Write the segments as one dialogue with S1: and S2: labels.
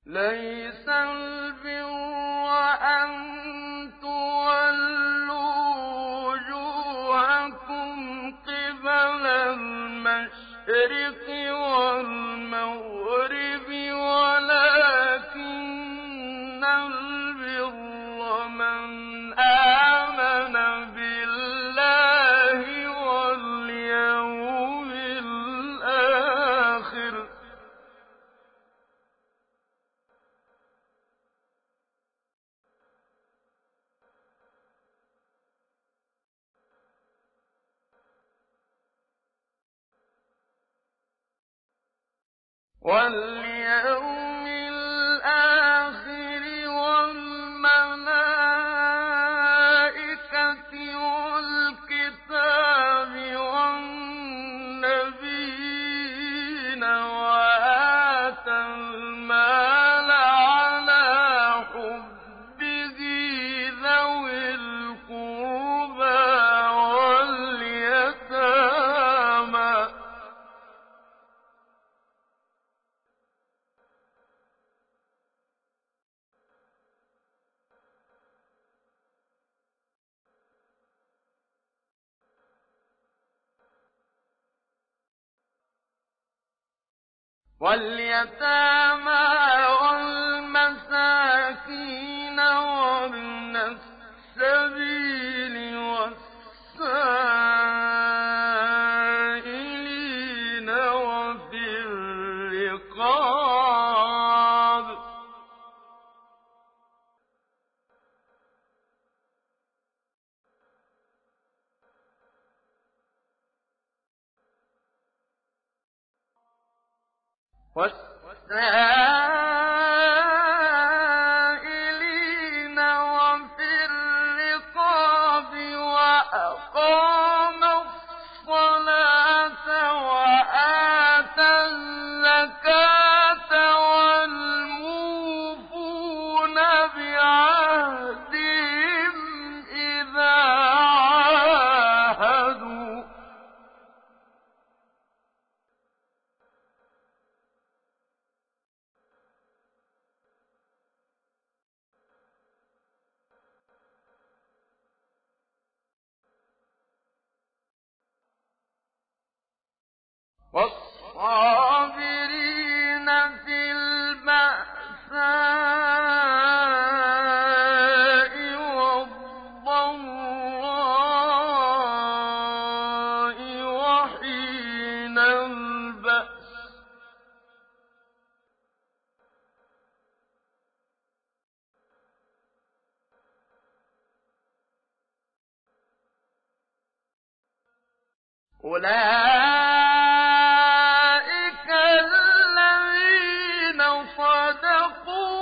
S1: ليس البر أن تولوا وجوهكم قبل المشرق والمغرب ولكن البر من آمن بالله واليوم الآخر والملائكة والكتاب والنبيين وآتى المال على حبه ذوي القربى واليتامى والمساكين وابن السبيل والسائلين وفي الرقاب والسائلين وفي الرقاب وأقام الصلاة وآتى الزكاة والموفون بعهدهم إذا عاهدوا والصابرين في البأساء والضراء وحين البأس أولئك الذين صدقوا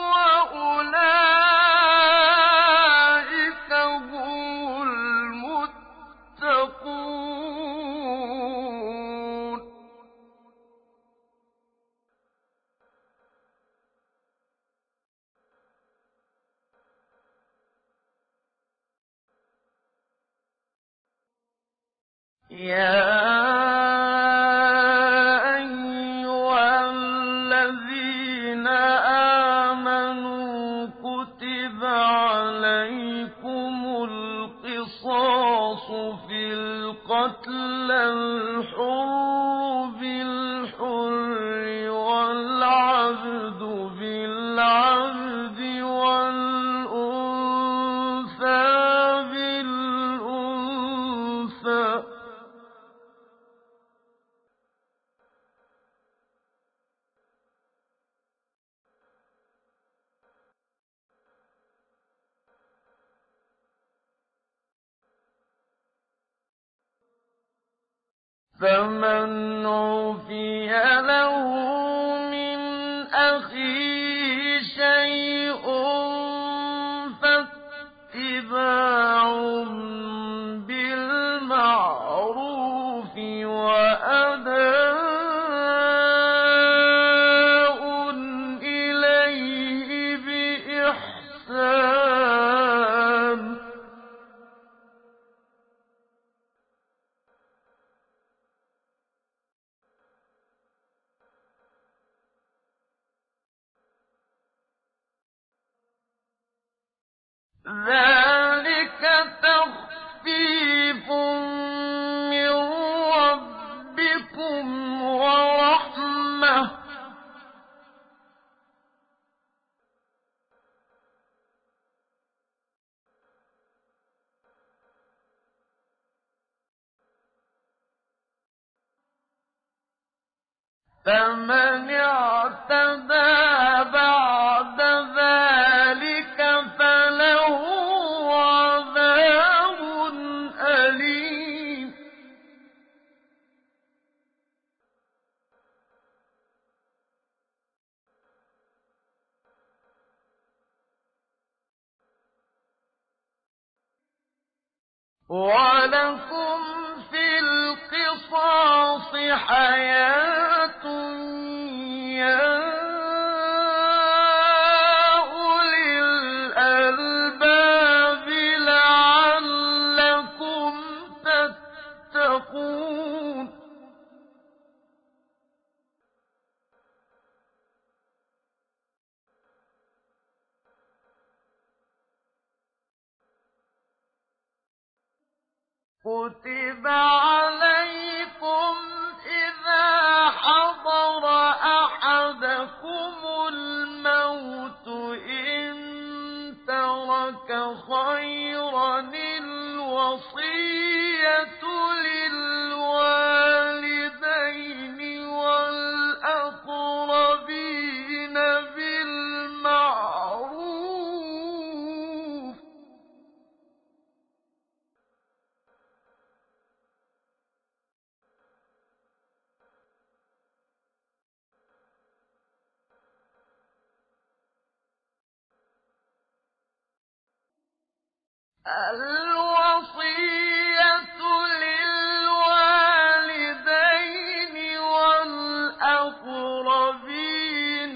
S1: وأولئك هم المتقون يا أيها الذين آمنوا كتب عليكم القصاص في القتل الحر بالحر والعبد بالعبد والأنثى بالأنثى فمن عفي له من أخيه شيء فاتباع بالمعروف وأداء إليه بإحسان ذلك تخفيف من ربكم ورحمة فمن اعتدى بعد ذلك فله عذاب أليم ولكم في القصاص حياة يا أولي الألباب لعلكم تتقون كتب عليكم إذا حضر أحدكم الموت إن ترك خيرا الوصية للوالدين والأقربين بالمعروف الوصية للوالدين والأقربين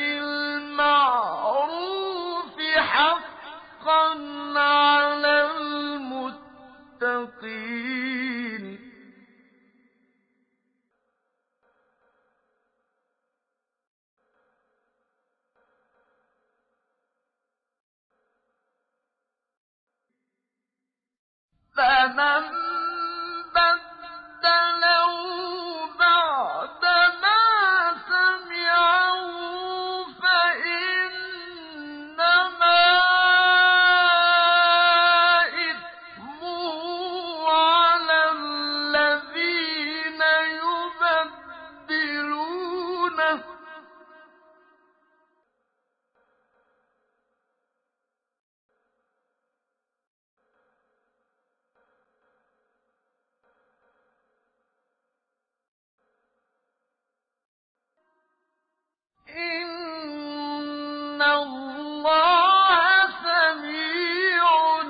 S1: بالمعروف حقا على المتقين فمن بدله بعدما سمعه فإنما إثمه على الذين يبدلونه إن الله سميع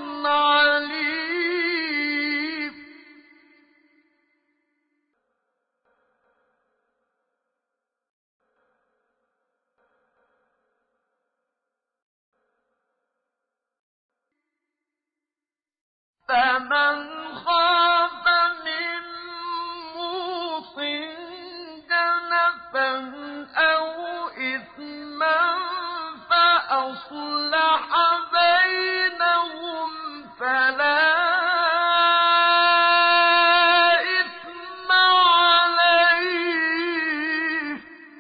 S1: عليم فمن خاف من موصٍ جنفا أو إثما فأصلح بينهم فلا إثم عليه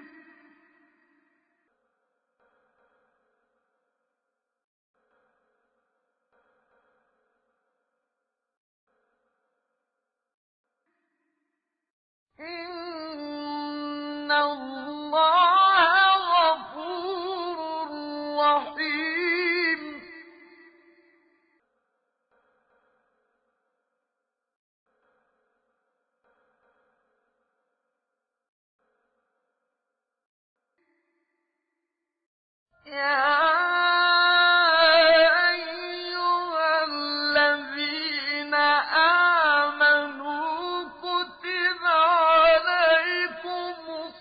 S1: إن الله غفور رحيم يا أيها الذين آمنوا كتب عليكم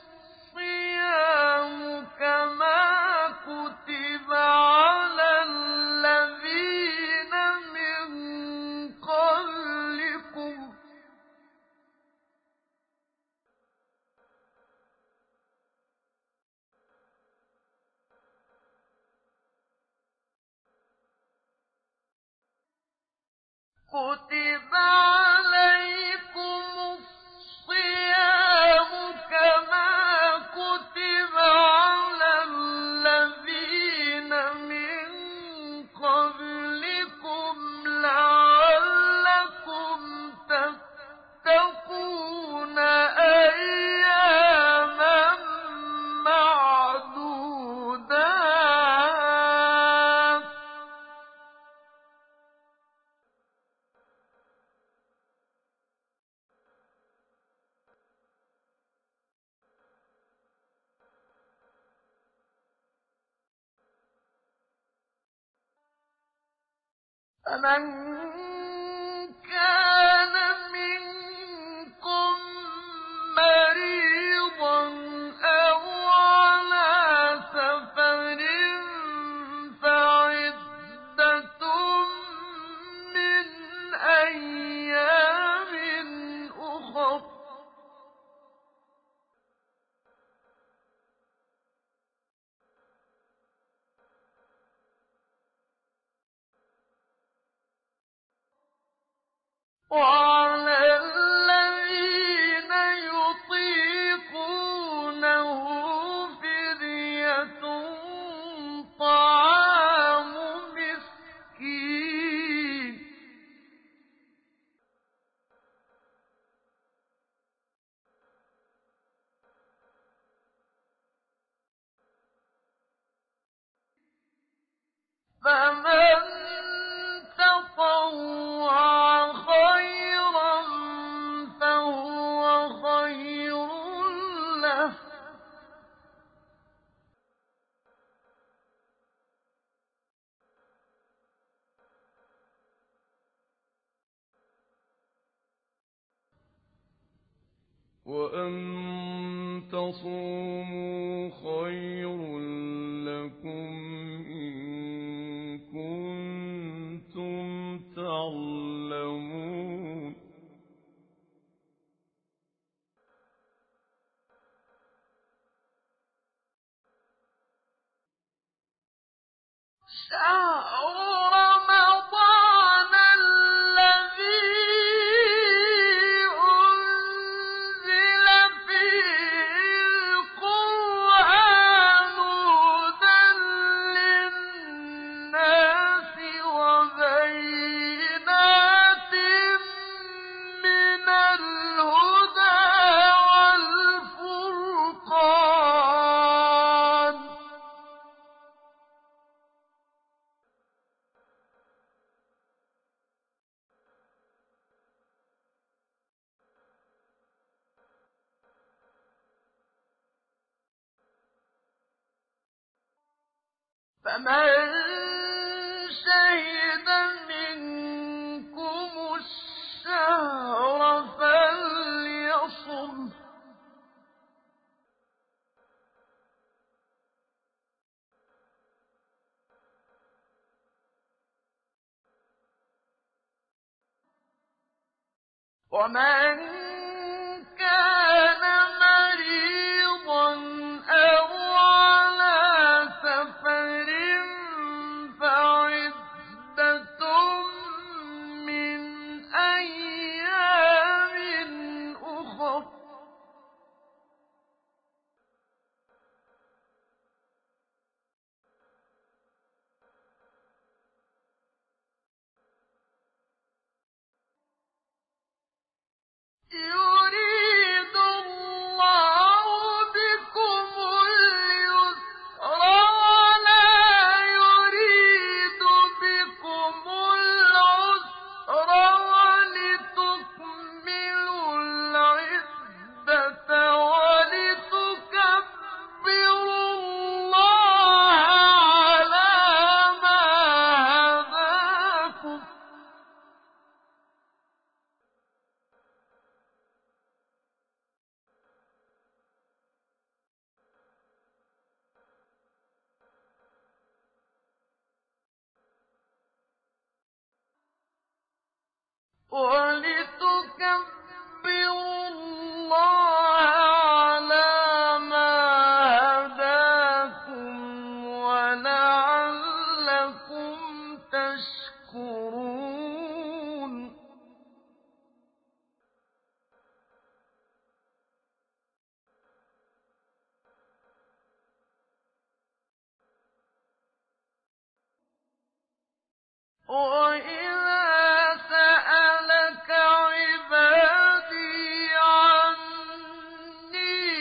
S1: الصيام كما كتب على الذين من قبلكم كتب عليكم الصيام كما كتب على الذين من قبلكم لعلكم تتقون أياما معدودات فمن كان منكم مريضا أو على سفر فعدة من أيام أخر وعلى الذين يطيقونه فدية طعام مسكين فمن تطوع خيرا فهو خير له
S2: وأن تصوموا خير لكم إن كنتم تعلمون
S1: شهر رمضان الذي أنزل فيه القرآن هدى للناس وبينات من الهدى والفرقان فمن شهد منكم الشهر فليصم ومن كان مريضا أو على سفر فعدة من أيام أخر يريد الله بكم اليسر ولا يريد بكم العسر ولتكملوا العدة ولتكبروا الله على ما هداكم ولتكبروا الله على ما هداكم ولعلكم تشكرون وَإِذَا سَأَلَكَ عِبَادِي عَنِّي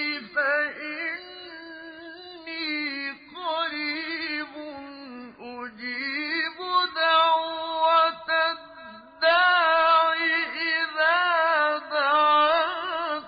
S1: فَإِنِّي قَرِيبٌ أُجِيبُ دَعْوَةَ الدَّاعِ إِذَا دَعَانِ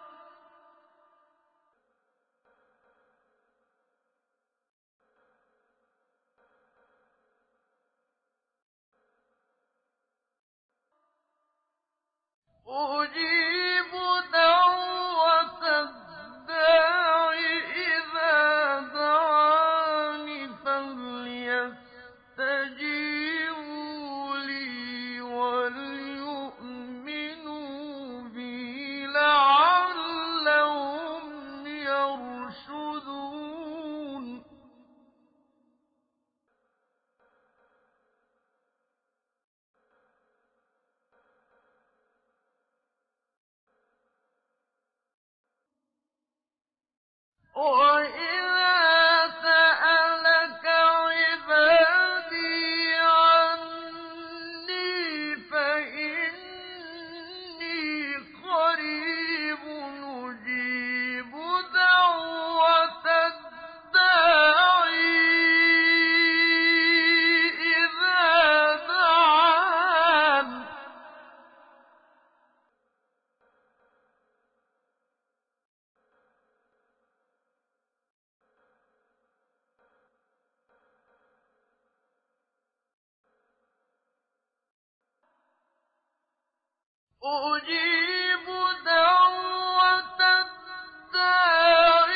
S1: فَلْيَسْتَجِيبُوا لِي وَلْيُؤْمِنُوا بِي لَعَلَّهُمْ يَرْشُدُونَ وَإِذَا سَأَلَكَ عِبَادِي عَنِّي فَإِنِّي قَرِيبٌ أُجِيبُ دَعْوَةَ الدَّاعِ إِذَا دَعَانِ أُجِيبُ دَعْوَةَ الدَّاعِ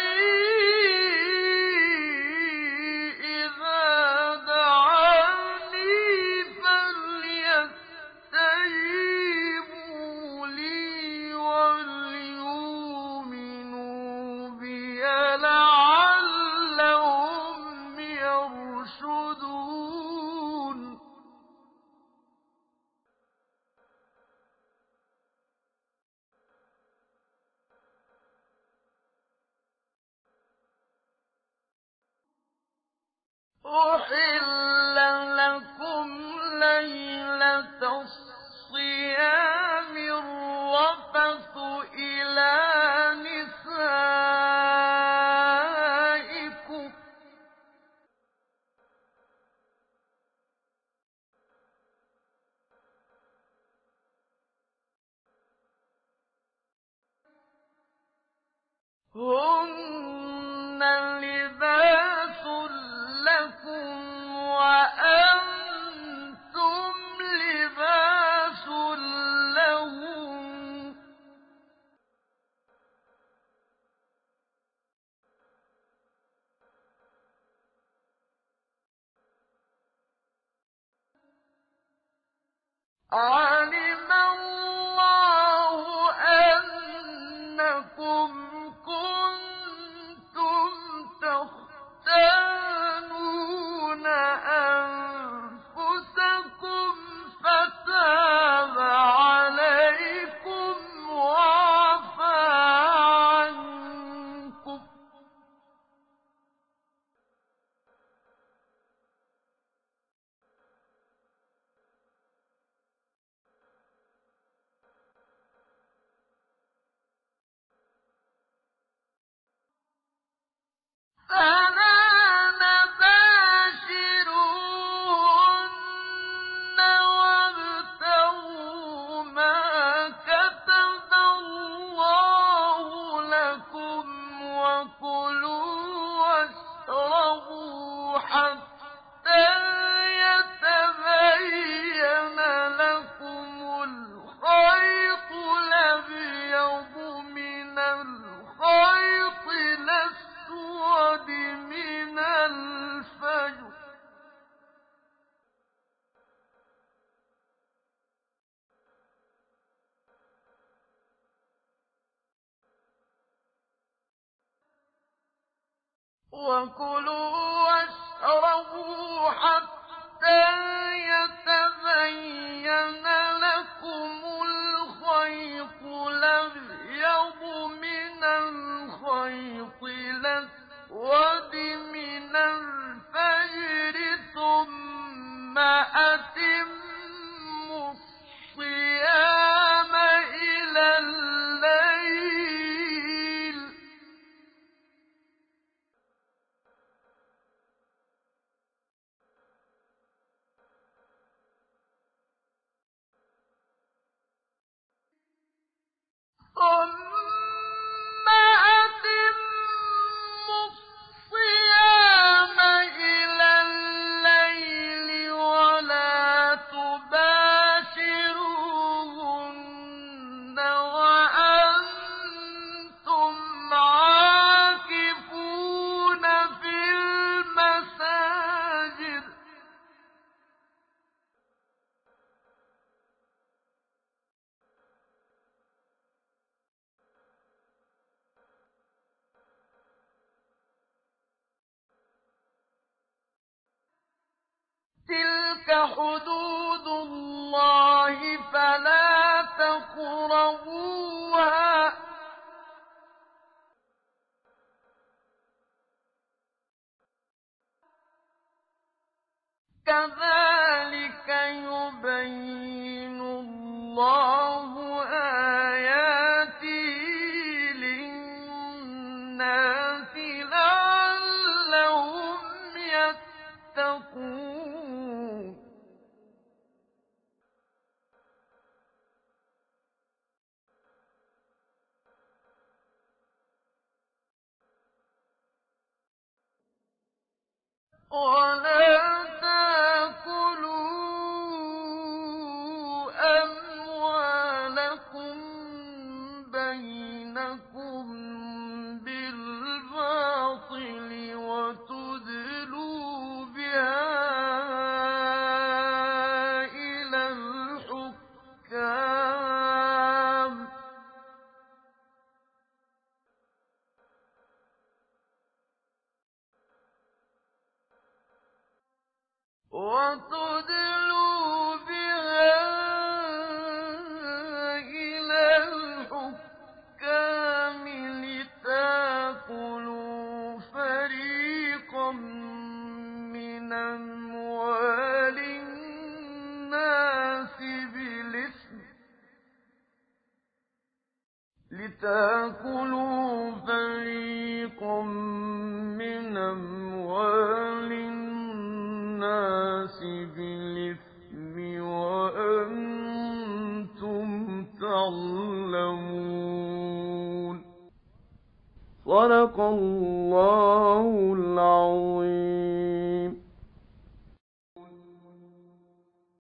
S1: إِذَا دَعَانِي فَلْيَسْتَجِيبُوا لِي وَلْيُؤْمِنُوا بِي لَعَلَّهُمْ يَرْشُدُونَ أُحِلَّ لَكُمْ لَيْلَةَ الصِّيَامِ الرَّفَثُ إِلَىٰ نِسَائِكُمْ ۚ هُنَّ لِبَاسٌ لَّكُمْ وَأَنتُمْ لِبَاسٌ لَّهُنَّ ۗ عَلِمَ اللَّهُ أَنَّكُمْ كُنتُمْ تَخْتَانُونَ أَنفُسَكُمْ فَتَابَ عَلَيْكُمْ وَعَفَا عَنكُمْ ۖ فَلَا بَاشِرُوهُنَّ وَابْتَغُوا مَا كَتَبَ اللَّهُ لَكُمْ وَكُلُوا وَاشْرَبُوا حَتَّىٰ يَتَبَيَّنَ لَكُمُ الْخَيْطُ الْأَبْيَضُ مِنَ الْخَيْطِ الْأَسْوَدِ مِنَ الْفَجْرِ ۖ وَكُلُوا وَاشْرَبُوا حَتَّىٰ يَتَبَيَّنَ لَكُمُ الْخَيْطُ الْأَبْيَضُ مِنَ الْخَيْطِ الْأَسْوَدِ مِنَ الْفَجْرِ ۖ ثُمَّ أَتِمُّوا حدود الله فلا تقربوها كذلك يبين الله آياته للناس لعلهم يتقون ولا تأكلوا أموالكم بينكم بالباطل وتدلوا بها إلى الحكام لتأكلوا فريقا من أموال الناس بالإثم وأنتم تعلمون صدق الله العظيم.